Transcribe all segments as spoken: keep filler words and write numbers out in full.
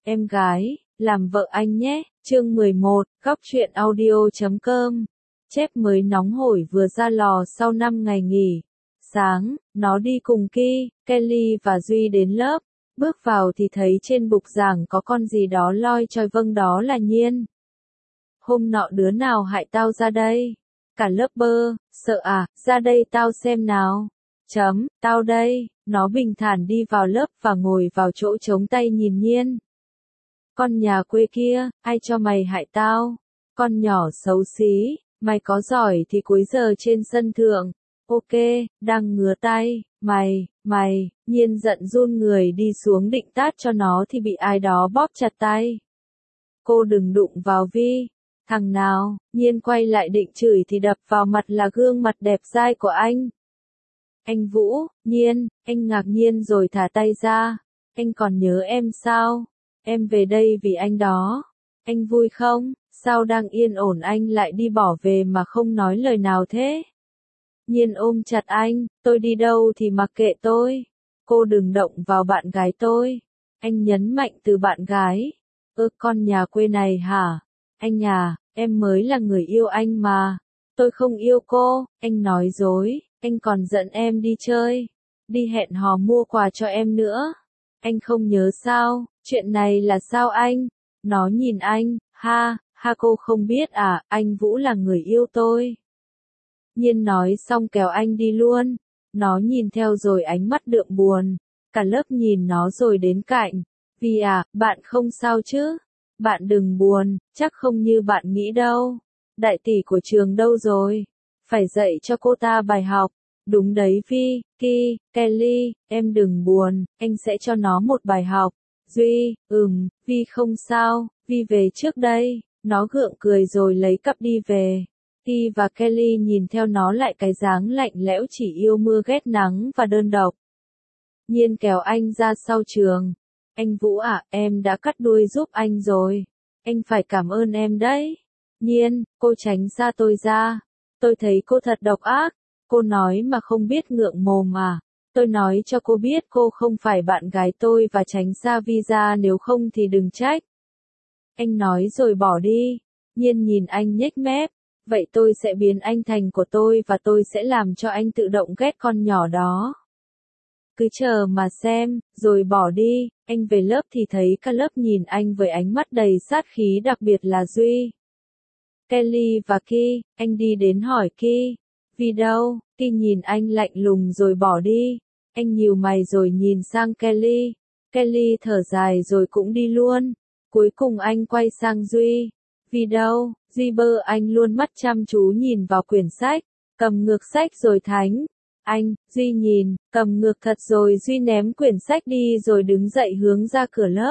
em gái, làm vợ anh nhé, chương mười một, góc truyện audio chấm com. Chép mới nóng hổi vừa ra lò sau năm ngày nghỉ. Sáng, nó đi cùng Ki, Kelly và Duy đến lớp. Bước vào thì thấy trên bục giảng có con gì đó loi choi, vâng đó là Nhiên. Hôm nọ đứa nào hại tao ra đây? Cả lớp bơ, sợ à, ra đây tao xem nào. Chấm, tao đây, nó bình thản đi vào lớp và ngồi vào chỗ chống tay nhìn Nhiên. Con nhà quê kia, ai cho mày hại tao? Con nhỏ xấu xí, mày có giỏi thì cuối giờ trên sân thượng. Ok, đang ngứa tay, mày, mày, Nhiên giận run người đi xuống định tát cho nó thì bị ai đó bóp chặt tay. Cô đừng đụng vào Vi. Thằng nào, Nhiên quay lại định chửi thì đập vào mặt là gương mặt đẹp dai của anh. Anh Vũ, Nhiên, anh ngạc nhiên rồi thả tay ra. Anh còn nhớ em sao? Em về đây vì anh đó. Anh vui không? Sao đang yên ổn anh lại đi bỏ về mà không nói lời nào thế? Nhiên ôm chặt anh, tôi đi đâu thì mặc kệ tôi. Cô đừng động vào bạn gái tôi. Anh nhấn mạnh từ bạn gái. Ơ con nhà quê này hả? Anh à, em mới là người yêu anh mà. Tôi không yêu cô, anh nói dối, anh còn dẫn em đi chơi. Đi hẹn hò mua quà cho em nữa. Anh không nhớ sao, chuyện này là sao anh? Nó nhìn anh, ha, ha cô không biết à, anh Vũ là người yêu tôi. Nhiên nói xong kéo anh đi luôn. Nó nhìn theo rồi ánh mắt đượm buồn. Cả lớp nhìn nó rồi đến cạnh. Vì à, bạn không sao chứ? Bạn đừng buồn, chắc không như bạn nghĩ đâu. Đại tỷ của trường đâu rồi? Phải dạy cho cô ta bài học. Đúng đấy Vi, Ki, Kelly, em đừng buồn, anh sẽ cho nó một bài học. Duy, ừm, Vi không sao, Vi về trước đây. Nó gượng cười rồi lấy cặp đi về. Ki và Kelly nhìn theo nó lại cái dáng lạnh lẽo chỉ yêu mưa ghét nắng và đơn độc. Nhiên kéo anh ra sau trường. Anh Vũ ạ, à, em đã cắt đuôi giúp anh rồi. Anh phải cảm ơn em đấy. Nhiên, cô tránh xa tôi ra. Tôi thấy cô thật độc ác. Cô nói mà không biết ngượng mồm à. Tôi nói cho cô biết cô không phải bạn gái tôi và tránh xa Vi ra, nếu không thì đừng trách. Anh nói rồi bỏ đi. Nhiên nhìn anh nhếch mép. Vậy tôi sẽ biến anh thành của tôi và tôi sẽ làm cho anh tự động ghét con nhỏ đó. Cứ chờ mà xem, rồi bỏ đi. Anh về lớp thì thấy cả lớp nhìn anh với ánh mắt đầy sát khí, đặc biệt là Duy, Kelly và Ki. Anh đi đến hỏi Ki. Vì đâu? Ki nhìn anh lạnh lùng rồi bỏ đi. Anh nhíu mày rồi nhìn sang Kelly. Kelly thở dài rồi cũng đi luôn. Cuối cùng anh quay sang Duy. Vì đâu? Duy bơ anh luôn mắt chăm chú nhìn vào quyển sách. Cầm ngược sách rồi thánh. Anh, Duy nhìn, cầm ngược thật rồi Duy ném quyển sách đi rồi đứng dậy hướng ra cửa lớp.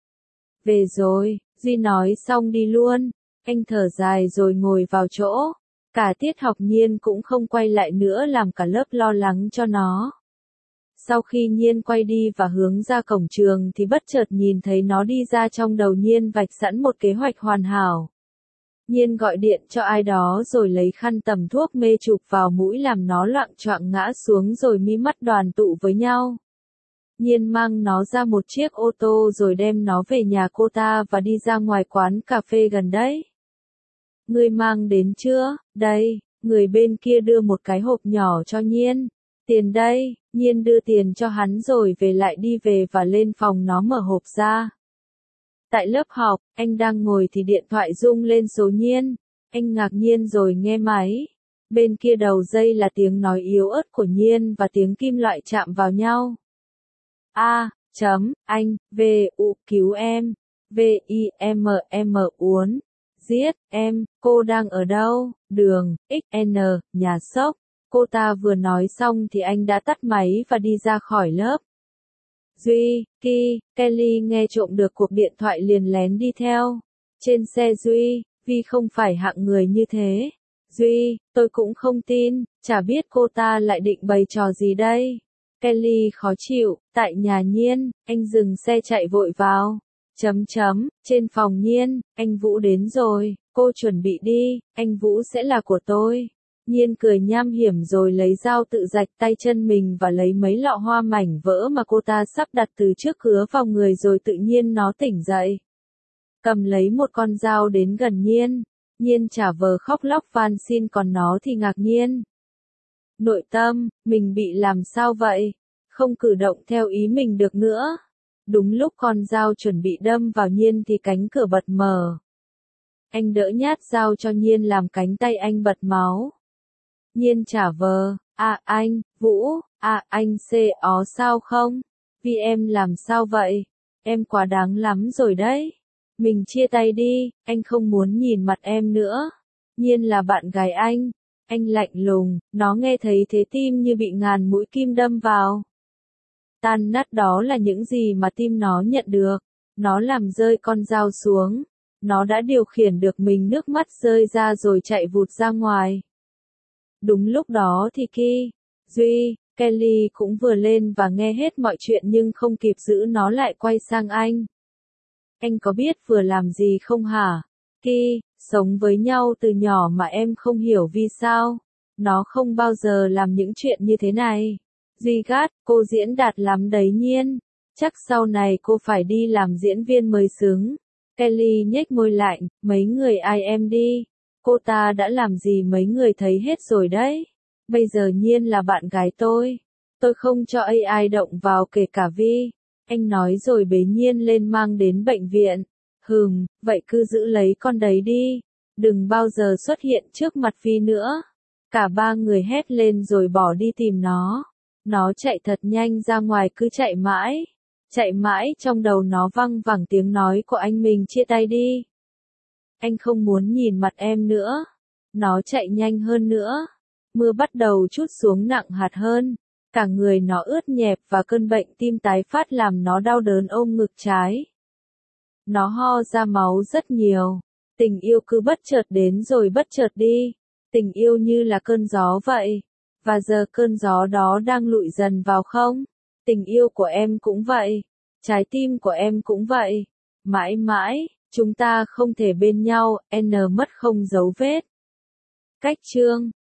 Về rồi, Duy nói xong đi luôn. Anh thở dài rồi ngồi vào chỗ. Cả tiết học Nhiên cũng không quay lại nữa làm cả lớp lo lắng cho nó. Sau khi Nhiên quay đi và hướng ra cổng trường thì bất chợt nhìn thấy nó đi ra, trong đầu Nhiên vạch sẵn một kế hoạch hoàn hảo. Nhiên gọi điện cho ai đó rồi lấy khăn tầm thuốc mê chụp vào mũi làm nó loạng choạng ngã xuống rồi mí mắt đoàn tụ với nhau. Nhiên mang nó ra một chiếc ô tô rồi đem nó về nhà cô ta và đi ra ngoài quán cà phê gần đấy. Người mang đến chưa? Đây, người bên kia đưa một cái hộp nhỏ cho Nhiên. Tiền đây, Nhiên đưa tiền cho hắn rồi về lại đi về và lên phòng nó mở hộp ra. Tại lớp học, anh đang ngồi thì điện thoại rung lên số Nhiên. Anh ngạc nhiên rồi nghe máy. Bên kia đầu dây là tiếng nói yếu ớt của Nhiên và tiếng kim loại chạm vào nhau. A, chấm, anh, V, U, cứu em. V, I, M, M, uốn. Giết, em, cô đang ở đâu? Đường, X, N, nhà sốc. Cô ta vừa nói xong thì anh đã tắt máy và đi ra khỏi lớp. Duy, Ki, Kelly nghe trộm được cuộc điện thoại liền lén đi theo. Trên xe Duy, Vi không phải hạng người như thế. Duy, tôi cũng không tin, chả biết cô ta lại định bày trò gì đây. Kelly khó chịu, tại nhà Nhiên, anh dừng xe chạy vội vào. Chấm chấm, trên phòng Nhiên, anh Vũ đến rồi, cô chuẩn bị đi, anh Vũ sẽ là của tôi. Nhiên cười nham hiểm rồi lấy dao tự rạch tay chân mình và lấy mấy lọ hoa mảnh vỡ mà cô ta sắp đặt từ trước cứa vào người rồi tự nhiên nó tỉnh dậy. Cầm lấy một con dao đến gần Nhiên. Nhiên chả vờ khóc lóc van xin còn nó thì ngạc nhiên. Nội tâm, mình bị làm sao vậy? Không cử động theo ý mình được nữa. Đúng lúc con dao chuẩn bị đâm vào Nhiên thì cánh cửa bật mở. Anh đỡ nhát dao cho Nhiên làm cánh tay anh bật máu. Nhiên trả vờ, à anh, Vũ, à anh xê ó sao không? Vì em làm sao vậy? Em quá đáng lắm rồi đấy. Mình chia tay đi, anh không muốn nhìn mặt em nữa. Nhiên là bạn gái anh. Anh lạnh lùng, nó nghe thấy thế tim như bị ngàn mũi kim đâm vào. Tan nát đó là những gì mà tim nó nhận được. Nó làm rơi con dao xuống. Nó đã điều khiển được mình, nước mắt rơi ra rồi chạy vụt ra ngoài. Đúng lúc đó thì Ki, Duy, Kelly cũng vừa lên và nghe hết mọi chuyện nhưng không kịp giữ nó lại quay sang anh. Anh có biết vừa làm gì không hả? Ki, sống với nhau từ nhỏ mà em không hiểu vì sao. Nó không bao giờ làm những chuyện như thế này. Duy gắt, cô diễn đạt lắm đấy Nhiên. Chắc sau này cô phải đi làm diễn viên mới xứng. Kelly nhếch môi lạnh, mấy người ai em đi. Cô ta đã làm gì mấy người thấy hết rồi đấy. Bây giờ Nhiên là bạn gái tôi. Tôi không cho a i động vào kể cả Vi. Anh nói rồi bế Nhiên lên mang đến bệnh viện. Hừm, vậy cứ giữ lấy con đấy đi. Đừng bao giờ xuất hiện trước mặt Vi nữa. Cả ba người hét lên rồi bỏ đi tìm nó. Nó chạy thật nhanh ra ngoài, cứ chạy mãi. Chạy mãi trong đầu nó văng vẳng tiếng nói của anh mình chia tay đi. Anh không muốn nhìn mặt em nữa. Nó chạy nhanh hơn nữa. Mưa bắt đầu trút xuống nặng hạt hơn. Cả người nó ướt nhẹp và cơn bệnh tim tái phát làm nó đau đớn ôm ngực trái. Nó ho ra máu rất nhiều. Tình yêu cứ bất chợt đến rồi bất chợt đi. Tình yêu như là cơn gió vậy. Và giờ cơn gió đó đang lụi dần vào không? Tình yêu của em cũng vậy. Trái tim của em cũng vậy. Mãi mãi, chúng ta không thể bên nhau, N mất không dấu vết. Cách chương